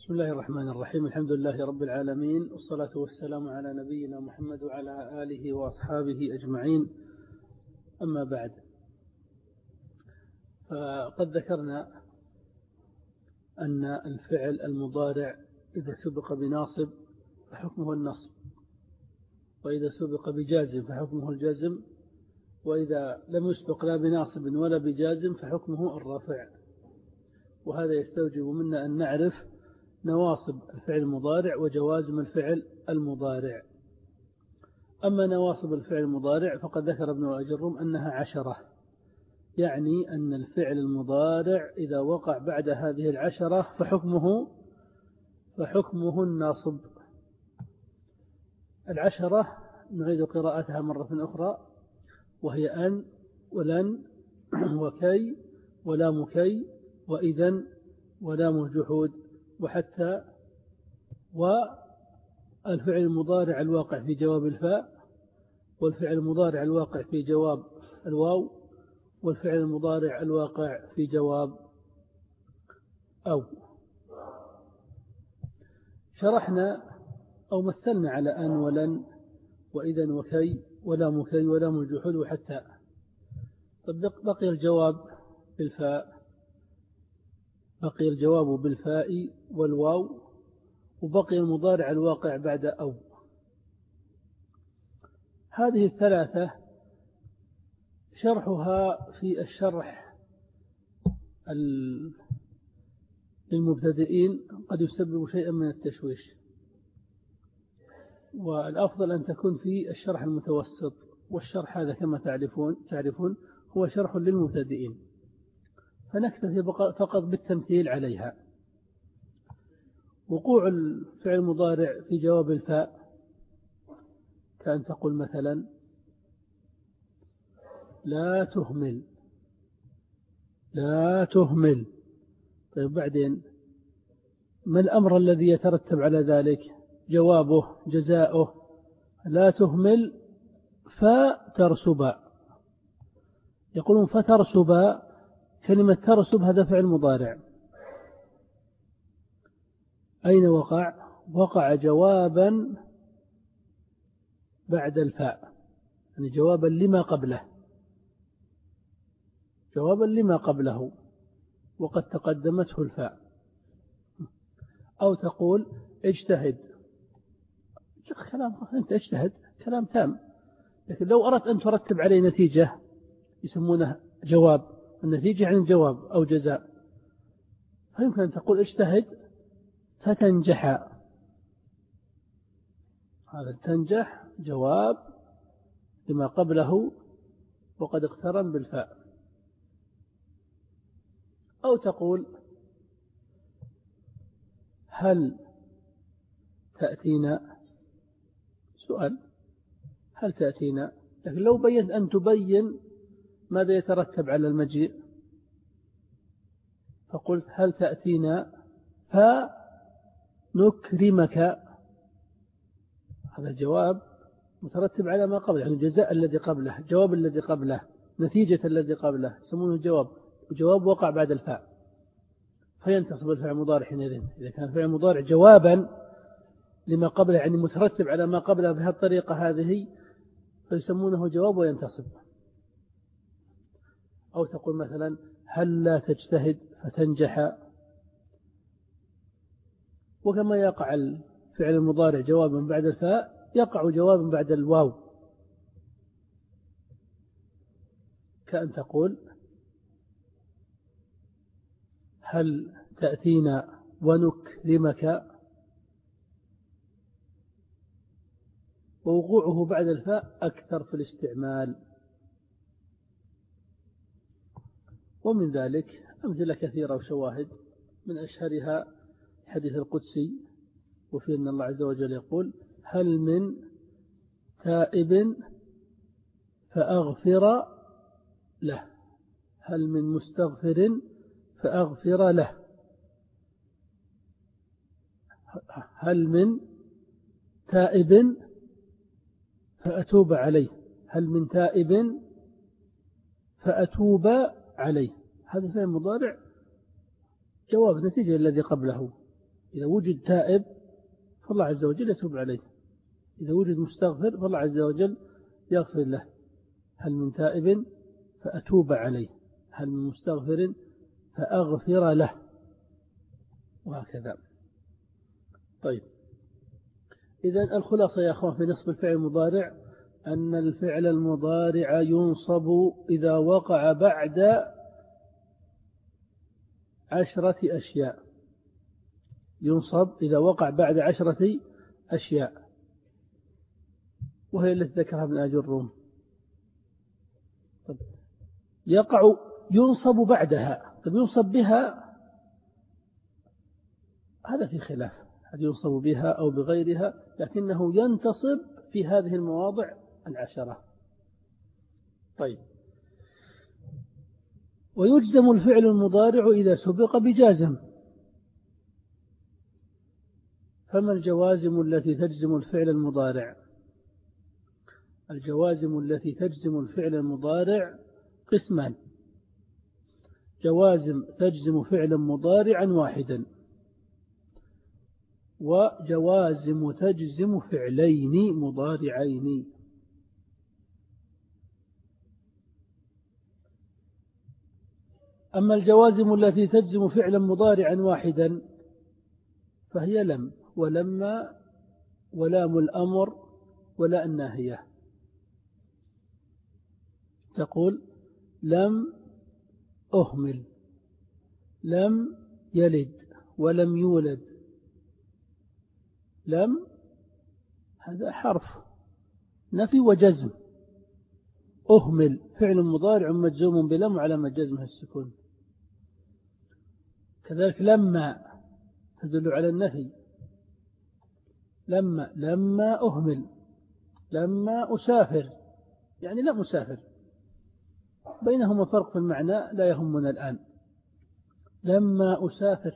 بسم الله الرحمن الرحيم. الحمد لله رب العالمين، والصلاة والسلام على نبينا محمد وعلى آله وأصحابه أجمعين. أما بعد، فقد ذكرنا أن الفعل المضارع إذا سبق بناصب فحكمه النصب، وإذا سبق بجازم فحكمه الجزم، وإذا لم يسبق لا بناصب ولا بجازم فحكمه الرفع. وهذا يستوجب منا أن نعرف نواصب الفعل المضارع وجوازم الفعل المضارع. أما نواصب الفعل المضارع فقد ذكر ابن أجرم أنها 10، يعني أن الفعل المضارع إذا وقع بعد هذه 10 فحكمه الناصب. 10 نعيد قراءتها مرة أخرى، وهي أن ولن وكي ولام كي وإذن ولام الجحود وحتى، والفعل المضارع الواقع في جواب الفاء، والفعل المضارع الواقع في جواب الواو، والفعل المضارع الواقع في جواب أو. شرحنا أو مثلنا على أن ولن وإذن وكي ولام كي ولام الجحود وحتى. بقي الجواب بالفاء، بقي الجواب بالفاء والواو، وبقي المضارع الواقع بعد أو. هذه الثلاثة شرحها في الشرح للمبتدئين قد يسبب شيئا من التشويش، والأفضل أن تكون في الشرح المتوسط، والشرح هذا كما تعرفون هو شرح للمبتدئين، فنكتفي فقط بالتمثيل عليها. وقوع الفعل المضارع في جواب الفاء كأن تقول مثلا لا تهمل، لا تهمل. طيب بعدين ما الأمر الذي يترتب على ذلك؟ جوابه جزاؤه لا تهمل فترسب. يقولون فترسب، كلمة ترسب هذا فعل مضارع، أين وقع؟ وقع جوابا بعد الفاء، يعني جوابا لما قبله، جوابا لما قبله وقد تقدمته الفاء. أو تقول اجتهد، كلام أنت اجتهد كلام تام، لكن لو أردت أن ترتب عليه نتيجة يسمونه جواب، النتيجة عن جواب أو جزاء، فيمكن أن تقول اجتهد فتنجح، هذا تنجح جواب لما قبله وقد اقترن بالفاء. أو تقول هل تأتينا، سؤال هل تأتينا، لكن لو بينت أن تبين ماذا يترتب على المجيء فقلت هل تأتينا فنكرمك، هذا الجواب مترتب على ما قبله، يعني الجزاء الذي قبله، جواب الذي قبله، نتيجة الذي قبله، يسمونه جواب، وجواب وقع بعد الفاء، فينتصب الفعل المضارع حينئذ. إذا كان الفعل المضارع جوابا لما قبله، يعني مترتب على ما قبله بهذه الطريقة هذه، فيسمونه جواب وينتصب. أو تقول مثلا هل لا تجتهد فتنجح، وكما يقع الفعل المضارع جوابا بعد الفاء يقع جوابا بعد الواو، كأن تقول هل تأتينا ونكرمك، ووقوعه بعد الفاء أكثر في الاستعمال. ومن ذلك أمثلة كثيرة وشواهد، من أشهرها حديث القدسي، وفيه أن الله عز وجل يقول هل من تائب فأغفر له، هل من مستغفر فأغفر له، هل من تائب فأتوب عليه، هل من تائب فأتوب عليه. هذا فعل مضارع جواب نتيجة الذي قبله، إذا وجد تائب فالله عز وجل يتوب عليه، إذا وجد مستغفر فالله عز وجل يغفر له. هل من تائب فأتوب عليه، هل من مستغفر فأغفر له، وهكذا. طيب، إذن الخلاصة يا أخوان في نصب الفعل المضارع أن الفعل المضارع ينصب إذا وقع بعد 10 أشياء، ينصب إذا وقع بعد 10 أشياء، وهي التي ذكرها ابن آج الروم. ينصب بعدها. طيب ينصب بها هذا في خلاف، هل ينصب بها أو بغيرها، لكنه ينتصب في هذه المواضع 10. طيب، ويجزم الفعل المضارع إذا سبق بجازم. فما الجوازم التي تجزم الفعل المضارع؟ الجوازم التي تجزم الفعل المضارع قسمان: جوازم تجزم فعلا مضارعا واحدا، وجوازم تجزم فعلين مضارعين. أما الجوازم التي تجزم فعلا مضارعا واحدا فهي لم ولما ولام الأمر ولا الناهية. تقول لم أهمل، لم يلد ولم يولد. لم هذا حرف نفي وجزم، أهمل فعل مضارع مجزوم بلم على مجزمه السكون. كذلك لما تدل على النفي، لما أهمل، لما أسافر، يعني لا مسافر، بينهما فرق في المعنى لا يهمنا الآن. لما أسافر،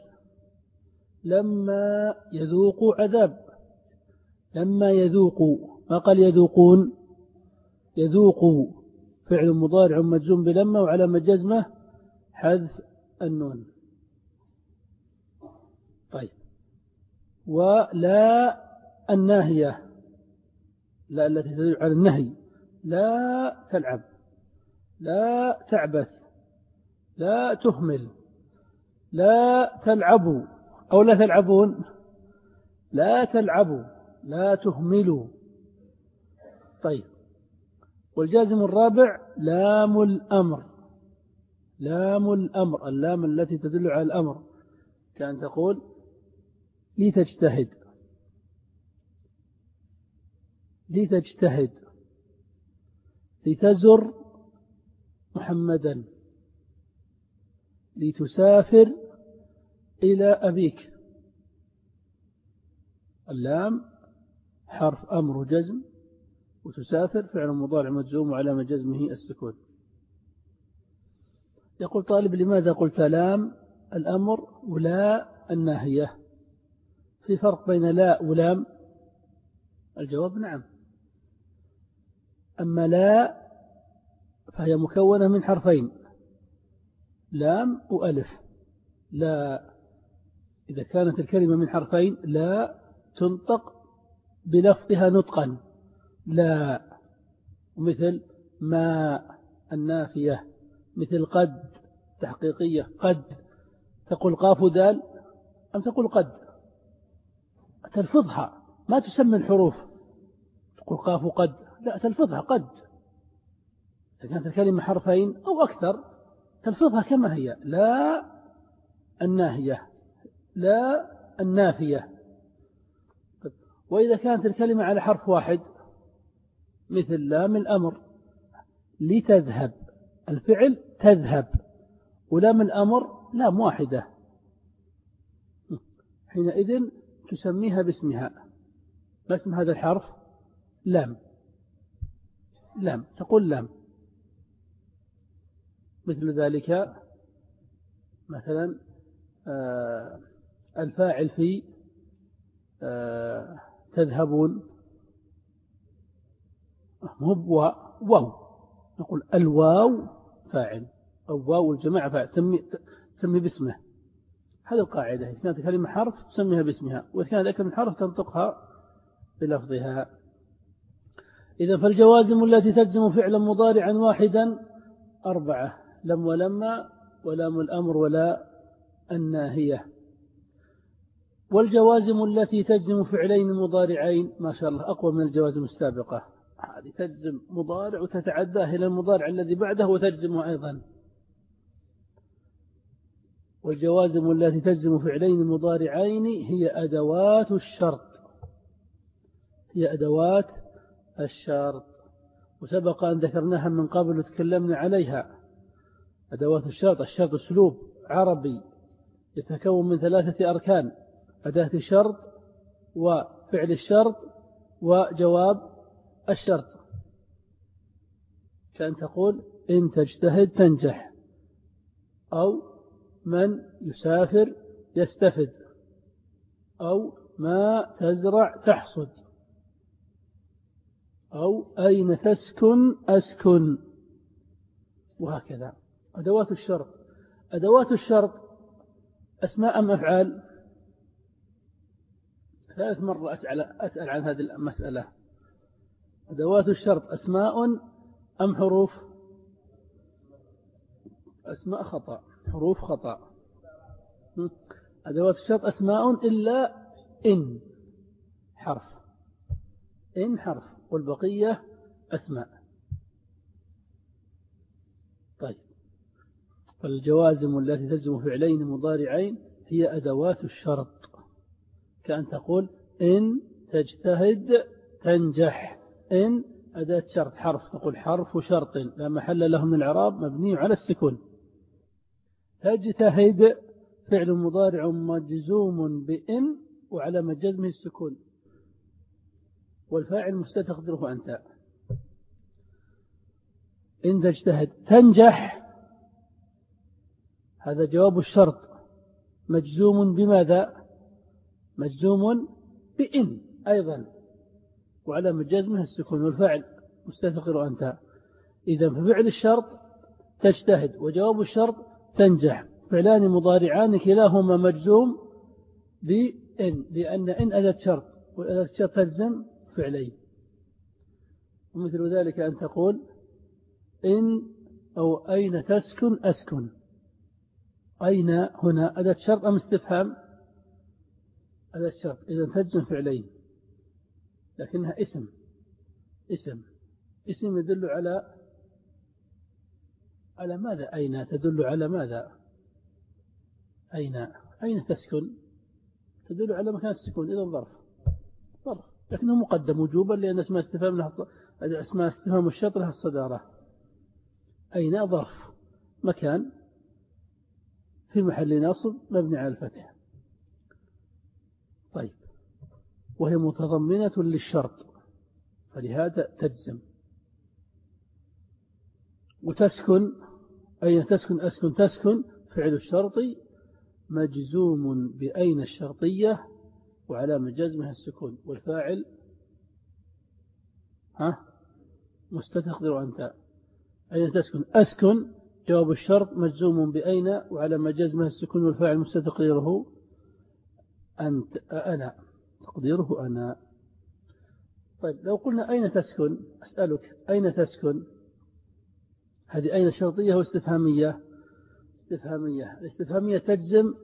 لما يذوق عذاب، لما يذوقوا، ما قال يذوقون، يذوقوا فعل مضارع مجزوم بلما وعلى مجزمه حذف النون. طيب، ولا الناهية، لا التي تدل على النهي، لا تلعب، لا تعبث، لا تهمل، لا تلعبوا أو لا تلعبون، لا تلعبوا، لا تهملوا. طيب، والجازم الرابع لام الأمر، لام الأمر، اللام التي تدل على الأمر، كأن تقول لتجتهد، لتجتهد، لتزر محمدا، لتسافر إلى أبيك. اللام حرف أمر جزم، وتسافر فعل مضارع مجزوم على مجزمه السكون. يقول طالب لماذا قلت لام الأمر ولا الناهية؟ في فرق بين لا ولام؟ الجواب نعم. أما لا فهي مكونة من حرفين، لام وألف. لا إذا كانت الكلمة من حرفين لا تنطق بلفظها نطقا، لا، مثل ما النافية، مثل قد تحقيقية، قد تقول قاف دال أم تقول قد، تلفظها، ما تسمى الحروف، تقول قاف قد، لا تلفظها قد. إذا كانت الكلمة حرفين أو أكثر تلفظها كما هي، لا الناهية، لا النافية. وإذا كانت الكلمة على حرف واحد مثل لام الأمر، لتذهب، الفعل تذهب، ولام الأمر لام واحدة، حينئذ تسميها باسمها. ما اسم هذا الحرف؟ لام، لام، تقول لام. مثل ذلك مثلا الفاعل في تذهبون واو، نقول الواو فاعل، أو واو الجماعة فاعل، سمي باسمه. هذه القاعدة، إذا كانت كلمة حرف تسميها باسمها، وإذا كانت أكثر من حرف تنطقها بلفظها. إذا فالجوازم التي تجزم فعلا مضارعا واحدا 4: لم ولما ولام الأمر ولا الناهية. والجوازم التي تجزم فعلين مضارعين ما شاء الله أقوى من الجوازم السابقة، هذه تجزم مضارع وتتعداه إلى المضارع الذي بعده وتجزمه أيضا. والجوازم التي تجزم فعلين مضارعين هي أدوات الشرط، هي أدوات الشرط، وسبق أن ذكرناها من قبل وتكلمنا عليها. أدوات الشرط، الشرط أسلوب عربي يتكون من 3 أركان: أداة الشرط وفعل الشرط وجواب الشرط. كأن تقول إن تجتهد تنجح، أو من يسافر يستفد، أو ما تزرع تحصد، أو أين تسكن أسكن، وهكذا. أدوات الشرط. أدوات الشرط أسماء أم أفعال؟ 3 مرة أسأل عن هذه المسألة. أدوات الشرط أسماء أم حروف؟ أسماء خطأ، حروف خطأ. أدوات الشرط أسماء إلا إن حرف، إن حرف، والبقية أسماء. طيب، فالجوازم التي تجزم فعلين مضارعين هي أدوات الشرط. كأن تقول إن تجتهد تنجح. إن أداة شرط حرف، تقول حرف شرط لا محل له من الإعراب مبني على السكون. تجتهد فعل مضارع مجزوم بإن وعلامة جزمه السكون، والفاعل مستتقدره أنت. إن تجتهد تنجح، هذا جواب الشرط مجزوم بماذا؟ مجزوم بإن أيضا وعلامة جزمه السكون، والفاعل مستتقر أنت. إذا ففعل الشرط تجتهد وجواب الشرط تنجح، فعلان مضارعان كلاهما مجزوم بإن، لأن إن أداة شرط، وأداة شرط تجزم فعلين. ومثل ذلك أن تقول إن أو أين تسكن أسكن. أين هنا أداة شرط أم استفهام؟ أداة شرط، إذا تجزم فعلين، لكنها اسم يدل على ماذا؟ أين تدل على ماذا؟ أين تسكن تدل على مكان السكون، إذا ظرف، لكنه مقدم وجوبا لأن اسماء استفهام الشرط لها الصدارة. أين ظرف مكان في محل ناصب مبني على الفتح. طيب، وهي متضمنة للشرط فلهذا تجزم. وتسكن، أين تسكن أسكن، تسكن فعل الشرط مجزوم بأين الشرطية وعلامة جزمها السكون، والفاعل مستتقدر أنت. أين تسكن أسكن، جواب الشرط مجزوم بأين وعلامة جزمها السكون، والفاعل مستتقدره أنت، أنا، تقديره أنا. طيب، لو قلنا أين تسكن، أسألك أين تسكن، هذه أين شرطية واستفهامية؟ الاستفهامية تجزم،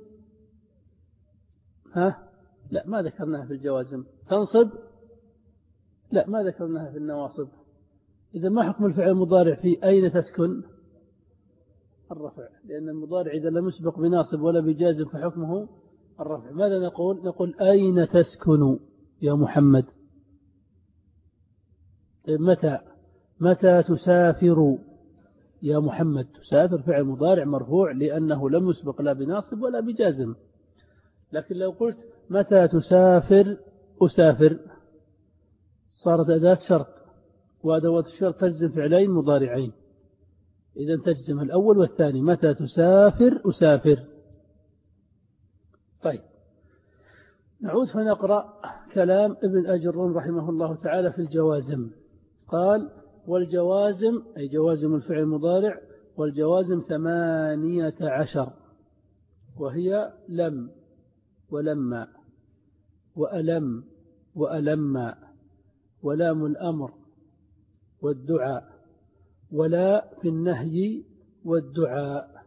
لا ما ذكرناها في الجوازم. تنصب، لا ما ذكرناها في النواصب. إذا ما حكم الفعل المضارع في أين تسكن؟ الرفع، لأن المضارع إذا لم يسبق بناصب ولا بجازم فحكمه الرفع. ماذا نقول أين تسكن يا محمد؟ متى تسافر يا محمد؟ تسافر فعل مضارع مرفوع لأنه لم يسبق لا بناصب ولا بجازم. لكن لو قلت متى تسافر أسافر، صارت أداة شرط، وأدوات الشرط تجزم فعلين مضارعين، إذا تجزم الأول والثاني. متى تسافر أسافر. طيب، نعود فنقرأ كلام ابن أجرون رحمه الله تعالى في الجوازم. قال: والجوازم أي جوازم الفعل المضارع، والجوازم 18، وهي لم ولما وألم وألما، ولام الأمر والدعاء، ولا في النهي والدعاء.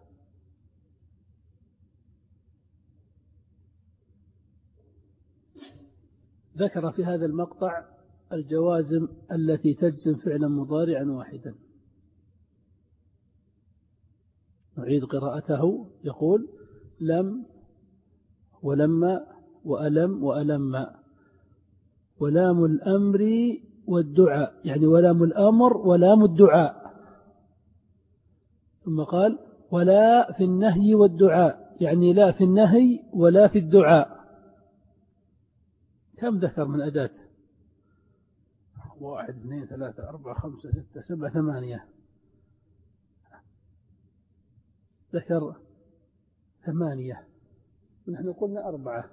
ذكر في هذا المقطع الجوازم التي تجزم فعلا مضارعا واحدا. نعيد قراءته. يقول لم ولما وألم وألما، ولام الأمر والدعاء، يعني ولام الأمر ولام الدعاء. ثم قال ولا في النهي والدعاء، يعني لا في النهي ولا في الدعاء. كم ذكر من أداة؟ 1 2 3 4 5 6 7 8. ذكر 8، ونحن قلنا 4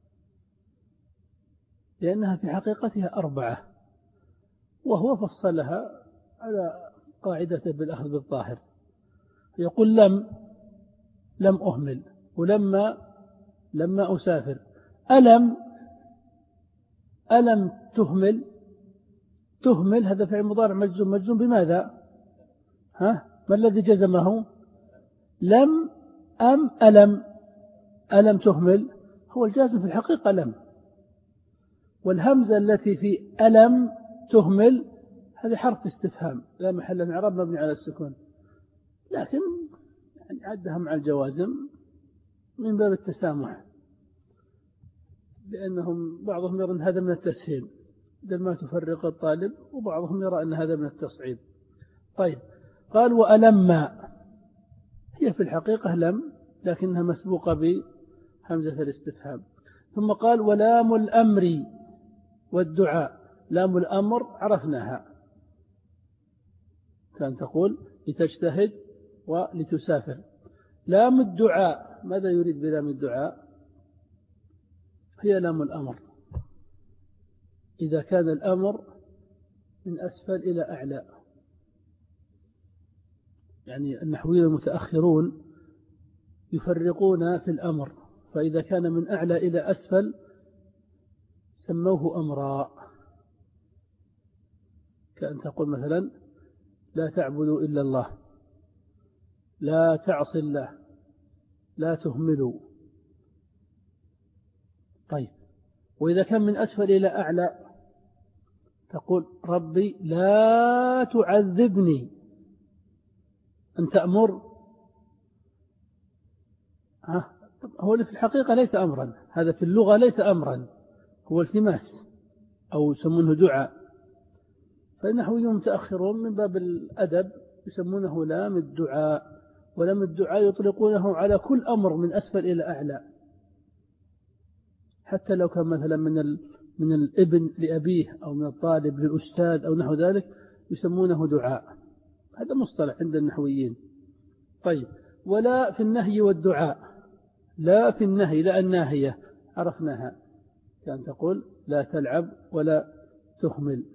لأنها في حقيقتها 4، وهو فصلها على قاعدة بالأخذ بالظاهر. يقول لم أهمل، لما أسافر. ألم تهمل، هذا فعل مضارع مجزوم بماذا؟ ما الذي جزمه؟ لم أم ألم تهمل؟ هو الجازم في الحقيقة لم، والهمزة التي في ألم تهمل هذا حرف استفهام لا محل له من إعراب، مبني على السكون، لكن يعني عدها مع الجوازم من باب التسامح، لأنهم بعضهم يرى أن هذا من التسهيل بدل ما تفرق الطالب، وبعضهم يرى أن هذا من التصعيب. طيب، قال وألما، هي في الحقيقة لم لكنها مسبوقة بهمزة الاستفهام. ثم قال ولام الأمر والدعاء. لام الأمر عرفناها، كان تقول لتجتهد ولتسافر. لام الدعاء، ماذا يريد بلام الدعاء؟ هي لام الأمر إذا كان الأمر من أسفل إلى أعلى، يعني النحويين المتأخرون يفرقون في الأمر، فإذا كان من أعلى إلى أسفل سموه أمرا، كأن تقول مثلا لا تعبدوا إلا الله، لا تعصي الله، لا تهملوا. طيب، وإذا كان من أسفل إلى أعلى تقول ربي لا تعذبني، أن تأمر. هو في الحقيقة ليس أمرا، هذا في اللغة ليس أمرا، هو التماس أو يسمونه دعاء. فالنحويون متأخرون من باب الأدب يسمونه لام الدعاء، ولام الدعاء يطلقونه على كل أمر من أسفل إلى أعلى، حتى لو كان مثلا من الابن لأبيه أو من الطالب للأستاذ أو نحو ذلك يسمونه دعاء. هذا مصطلح عند النحويين. طيب، ولا في النهي والدعاء. لا في النهي، لا الناهية عرفناها، كان تقول لا تلعب ولا تهمل.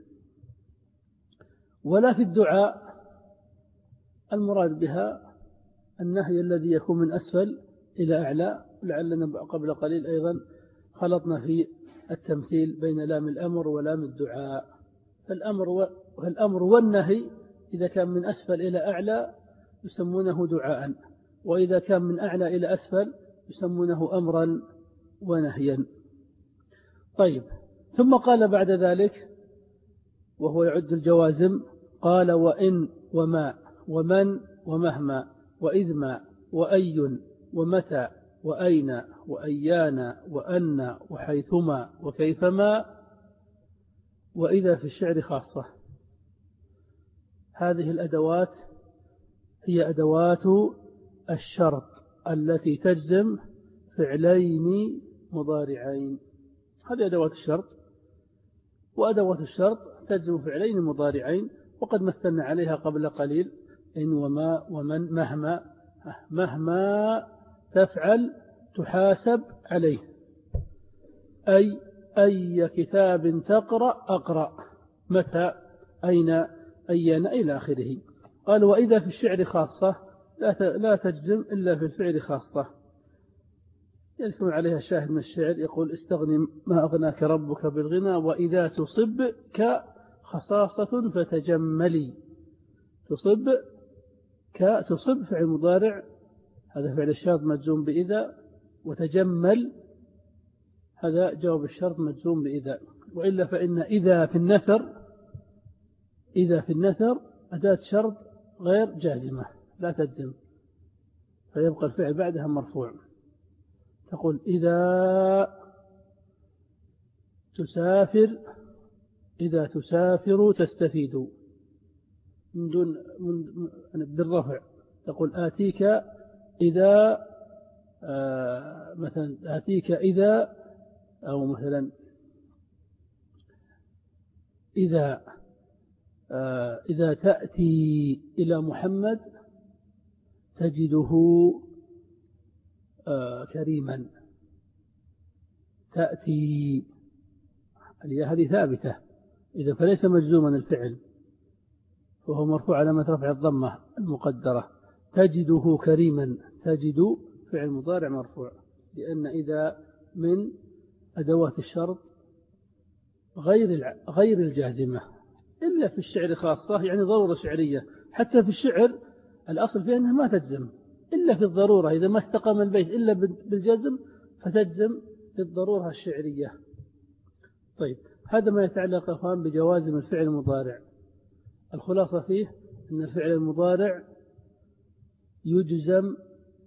ولا في الدعاء المراد بها النهي الذي يكون من أسفل إلى أعلى. لعلنا قبل قليل أيضا خلطنا في التمثيل بين لام الأمر ولام الدعاء. فالأمر والنهي إذا كان من أسفل إلى أعلى يسمونه دعاء، وإذا كان من أعلى إلى أسفل يسمونه أمرا ونهيا. طيب، ثم قال بعد ذلك وهو يعد الجوازم، قال وإن وما ومن ومهما وإذما وأي ومتى وأين وأيانا وأن وحيثما وكيفما وإذا في الشعر خاصة. هذه الأدوات هي أدوات الشرط التي تجزم فعلين مضارعين. هذه أدوات الشرط، وأدوات الشرط تجزم فعلين مضارعين، وقد مثلنا عليها قبل قليل. إن وما ومن مهما تفعل تحاسب عليه، أي كتاب تقرأ أقرأ، متى أين أين إلى آخره. قال وإذا في الشعر خاصة لا تجزم إلا في الفعل خاصة. يذكر عليها شاهد من الشعر يقول استغني ما أغناك ربك بالغنى وإذا تصب كخصاصة فتجملي. تصب فعل مضارع، هذا فعل الشرط مجزوم بإذا، وتجمل هذا جواب الشرط مجزوم بإذا. وإلا فإن إذا في النثر أداة شرط غير جازمة لا تجزم، فيبقى الفعل بعدها مرفوع. تقول إذا تسافر تستفيد من دون بالرفع. تقول آتيك إذا مثلا آتيك إذا، أو مثلا إذا تأتي إلى محمد تجده كريما. تأتي هذه ثابتة إذا فليس مجزوما الفعل، وهو مرفوع علامة رفع الضمة المقدرة. تجده كريما، تجد فعل مضارع مرفوع، لأن إذا من أدوات الشرط غير الجازمة، إلا في الشعر خاصة، يعني ضرورة شعرية. حتى في الشعر الأصل فيه أنها ما تجزم إلا في الضرورة، إذا ما استقام البيت إلا بالجزم فتجزم في الضرورة الشعرية. طيب، هذا ما يتعلق أخوان بجوازم الفعل المضارع. الخلاصة فيه أن الفعل المضارع يجزم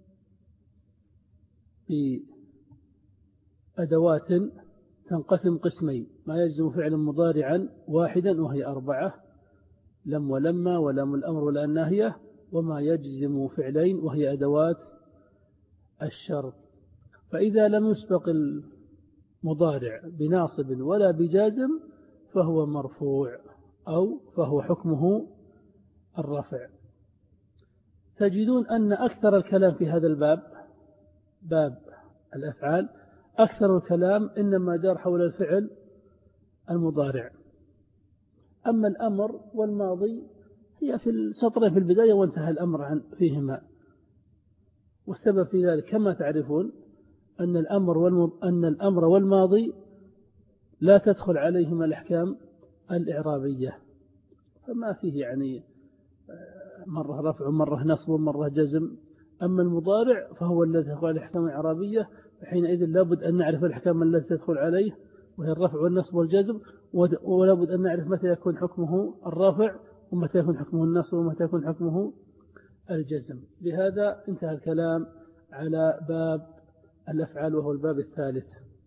بأدوات تنقسم قسمين: ما يجزم فعلا مضارعا واحدا وهي 4، لم ولما ولم الأمر ولا الناهية، وما يجزم فعلين وهي أدوات الشرط. فإذا لم يسبق المضارع بناصب ولا بجازم فهو مرفوع، أو فهو حكمه الرفع. تجدون أن أكثر الكلام في هذا الباب، باب الأفعال، أكثر الكلام إنما دار حول الفعل المضارع. أما الأمر والماضي هي في السطرين في البداية وانتهى الأمر فيهما. والسبب في ذلك كما تعرفون أن الأمر والماضي لا تدخل عليهما الأحكام الإعرابية، فما فيه يعني مرة رفع ومرة نصب ومرة جزم. أما المضارع فهو الذي تدخل عليه الأحكام الإعرابية، فحينئذ لابد أن نعرف الأحكام التي تدخل عليه وهي الرفع والنصب والجزم، ولابد أن نعرف متى يكون حكمه الرفع ومتى يكون حكمه النصب ومتى يكون حكمه الجزم. بهذا انتهى الكلام على باب الأفعال، وهو الباب الثالث.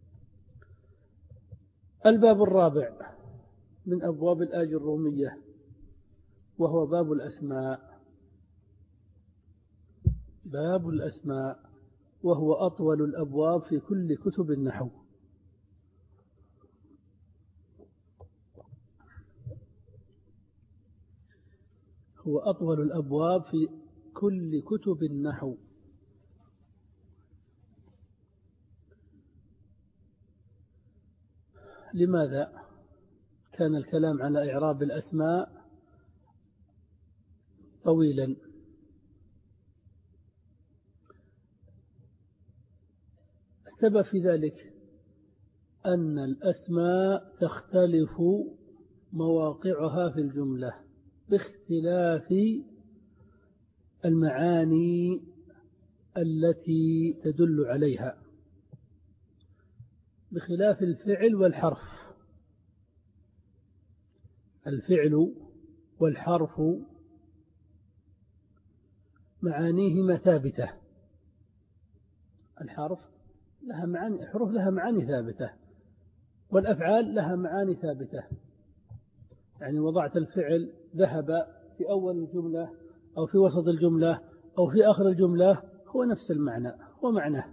الباب الرابع من أبواب الآج الرومية، وهو باب الأسماء. باب الأسماء وهو أطول الأبواب في كل كتب النحو. هو أطول الأبواب في كل كتب النحو. لماذا كان الكلام على إعراب الأسماء طويلا؟ السبب في ذلك أن الأسماء تختلف مواقعها في الجملة باختلاف المعاني التي تدل عليها، بخلاف الفعل والحرف. الفعل والحرف معانيهما ثابتة. الحرف لها معاني، حروف لها معاني ثابتة، والأفعال لها معاني ثابتة. يعني وضعت الفعل ذهب في أول الجملة أو في وسط الجملة أو في آخر الجملة هو نفس المعنى ومعناه،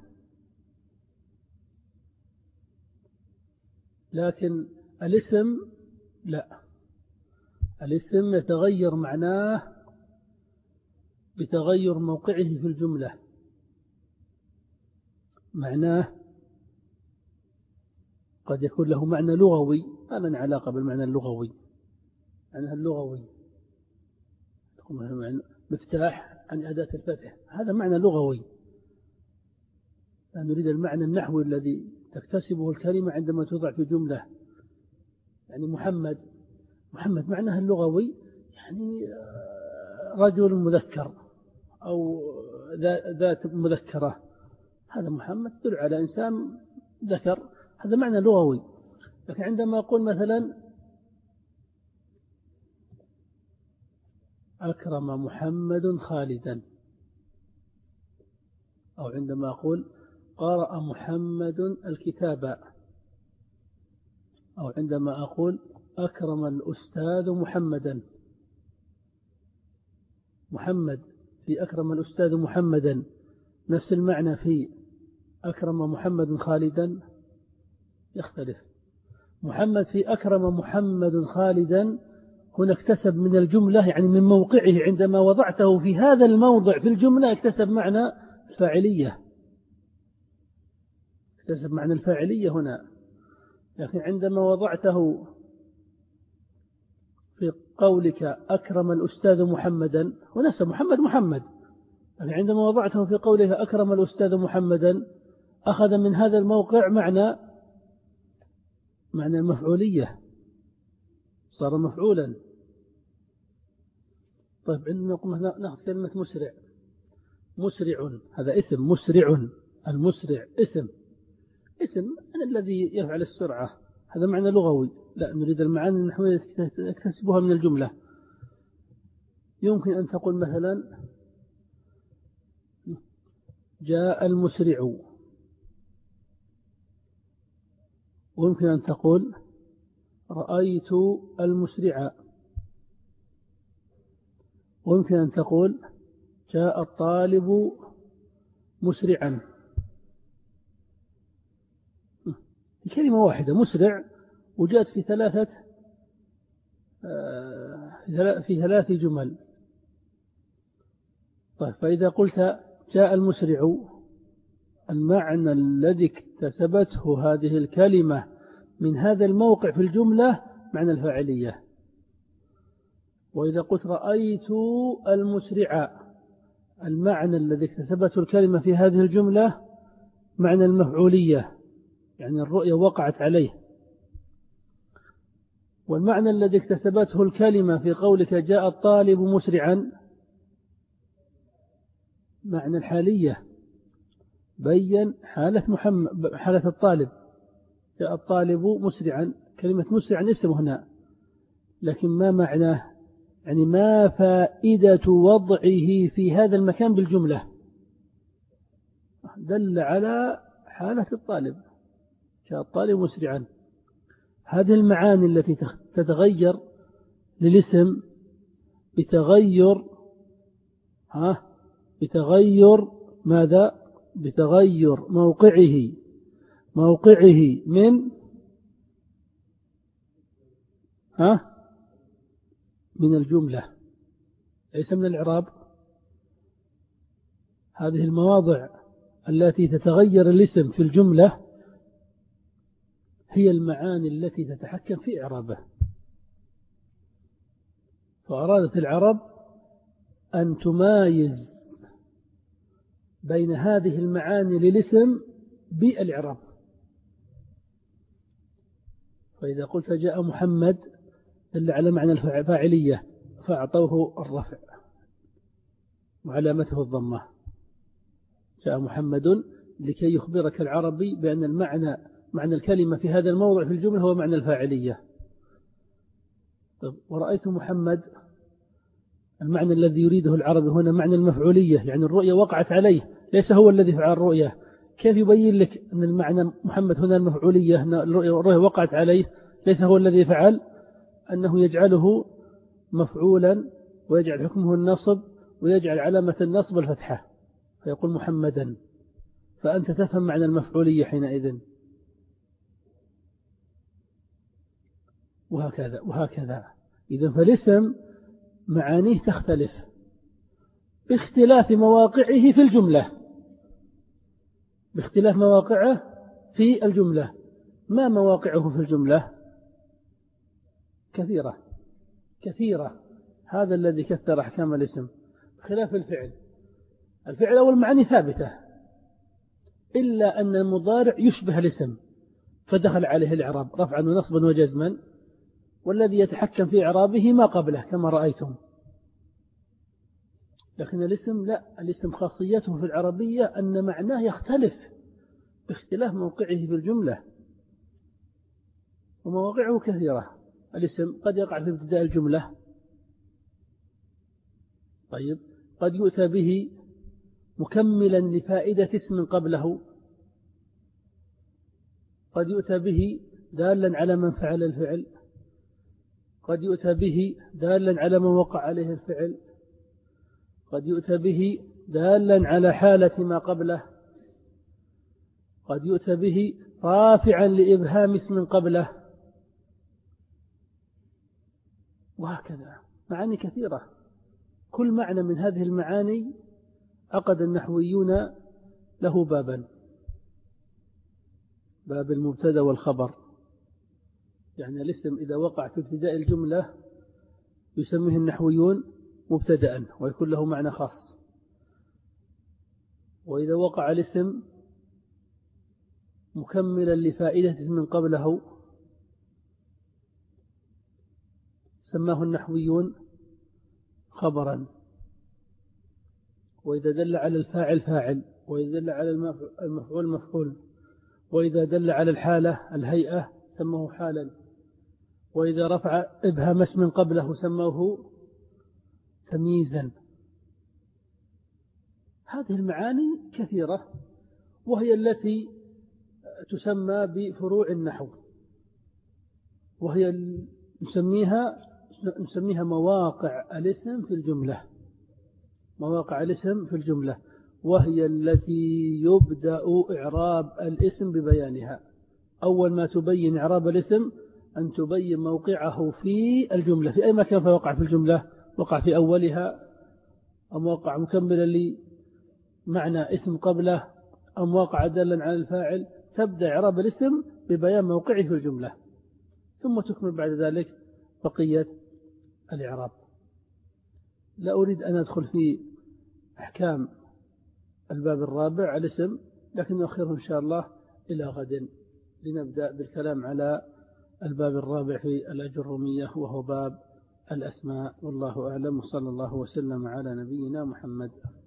لكن الاسم لا، الاسم يتغير معناه بتغير موقعه في الجملة. معناه قد يكون له معنى لغوي، ما له علاقة بالمعنى اللغوي، معناه اللغوي مفتاح عن أداة الفتح، هذا معنى لغوي. لا نريد المعنى النحوي الذي تكتسبه الكلمة عندما توضع في جملة. يعني محمد معناها اللغوي يعني رجل مذكر أو ذات مذكرة، هذا محمد تدل على إنسان ذكر، هذا معنى لغوي. لكن عندما أقول مثلا أكرم محمد خالدا، أو عندما أقول قرأ محمد الكتاب، أو عندما أقول أكرم الأستاذ محمدا، محمد في أكرم الأستاذ محمدا نفس المعنى في أكرم محمد خالدا؟ يختلف. محمد في أكرم محمد خالدا هنا اكتسب من الجملة، يعني من موقعه عندما وضعته في هذا الموضع في الجملة اكتسب معنى الفاعلية، اكتسب معنى الفاعلية هنا. لكن عندما وضعته في قولك أكرم الأستاذ محمدا ونفس محمد، يعني عندما وضعته في قولك أكرم الأستاذ محمدا أخذ من هذا الموقع معنى المفعولية، صار مفعولا. طيب عندنا نأخذ كلمة مسرع، هذا اسم مسرع، المسرع اسم الذي يفعل السرعة، هذا معنى لغوي. لا نريد المعاني النحوية تكتسبها من الجملة. يمكن أن تقول مثلا جاء المسرع، ويمكن أن تقول رأيت المسرع، ويمكن أن تقول جاء الطالب مسرعا. كلمة واحدة مسرع وجاءت في ثلاث جمل. طيب فإذا قلت جاء المسرع، المعنى الذي اكتسبته هذه الكلمة من هذا الموقع في الجملة معنى الفاعلية. وإذا قلت رأيت المسرع، المعنى الذي اكتسبته الكلمة في هذه الجملة معنى المفعولية، يعني الرؤية وقعت عليه. والمعنى الذي اكتسبته الكلمة في قولك جاء الطالب مسرعا معنى الحالية، بين حالة الطالب. جاء الطالب مسرعا، كلمة مسرعا اسم هنا، لكن ما معناه؟ يعني ما فائدة وضعه في هذا المكان بالجملة؟ دل على حالة الطالب، جاء الطالب مسرعا. هذه المعاني التي تتغير للاسم بتغير ماذا؟ بتغير موقعه من الجملة، ليس من الإعراب. هذه المواضع التي تتغير الاسم في الجملة هي المعاني التي تتحكم في إعرابه. فأرادت العرب أن تمايز بين هذه المعاني للاسم بالإعراب. فإذا قلت جاء محمد دل على معنى الفاعلية، فأعطوه الرفع وعلامته الضمة. جاء محمد لكي يخبرك العربي بأن معنى الكلمة في هذا الموضع في الجملة هو معنى الفاعلية. ورأيت محمد، المعنى الذي يريده العربي هنا معنى المفعولية، يعني الرؤية وقعت عليه، ليس هو الذي فعل الرؤية. كيف يبين لك أن المعنى محمد هنا المفعولية، الرؤية وقعت عليه، ليس هو الذي فعل؟ أنه يجعله مفعولا ويجعل حكمه النصب ويجعل علامة النصب الفتحة، فيقول محمدا، فأنت تفهم معنى المفعولية حينئذ. وهكذا. إذن فالاسم معانيه تختلف باختلاف مواقعه في الجملة، باختلاف مواقعه في الجملة. ما مواقعه في الجملة؟ كثيرة. هذا الذي كثر أحكام الاسم، خلاف الفعل. الفعل أول معاني ثابتة، إلا أن المضارع يشبه الاسم فدخل عليه الإعراب رفعا ونصبا وجزما، والذي يتحكم في إعرابه ما قبله كما رأيتم. لكن الاسم لا، الاسم خاصيته في العربية أن معناه يختلف باختلاف موقعه في الجملة، ومواقعه كثيرة. الاسم قد يقع في ابتداء الجملة، طيب قد يؤتى به مكملا لفائدة اسم قبله، قد يؤتى به دالا على من فعل الفعل، قد يؤتى به دالا على من وقع عليه الفعل، قد يؤتى به دالا على حالة ما قبله، قد يؤتى به رافعا لإبهام اسم قبله، وهكذا معاني كثيرة. كل معنى من هذه المعاني عقد النحويون له بابا، باب المبتدا والخبر. يعني الاسم إذا وقع في ابتداء الجملة يسميه النحويون مبتدأ ويكون له معنى خاص، وإذا وقع الاسم مكملا لفائدة اسم قبله سماه النحويون خبرا، وإذا دل على الفاعل فاعل، وإذا دل على المفعول مفعول، وإذا دل على الحالة الهيئة سموه حالا، وإذا رفع إبهام اسم قبله سموه تمييزا. هذه المعاني كثيرة، وهي التي تسمى بفروع النحو، وهي نسميها مواقع الاسم في الجملة، مواقع الاسم في الجملة، وهي التي يبدأ إعراب الاسم ببيانها. أول ما تبين إعراب الاسم أن تبين موقعه في الجملة، في أي مكان فوقع في الجملة، وقع في أولها أم وقع مكملا لمعنى اسم قبله أم وقع دالا على الفاعل. تبدأ إعراب الاسم ببيان موقعه في الجملة، ثم تكمل بعد ذلك بقية الإعراب. لا أريد أن أدخل في أحكام الباب الرابع الاسم، لكن نؤخره إن شاء الله إلى غد لنبدأ بالكلام على الباب الرابع في الأجرومية وهو باب الأسماء. والله أعلم، وصلى الله وسلم على نبينا محمد.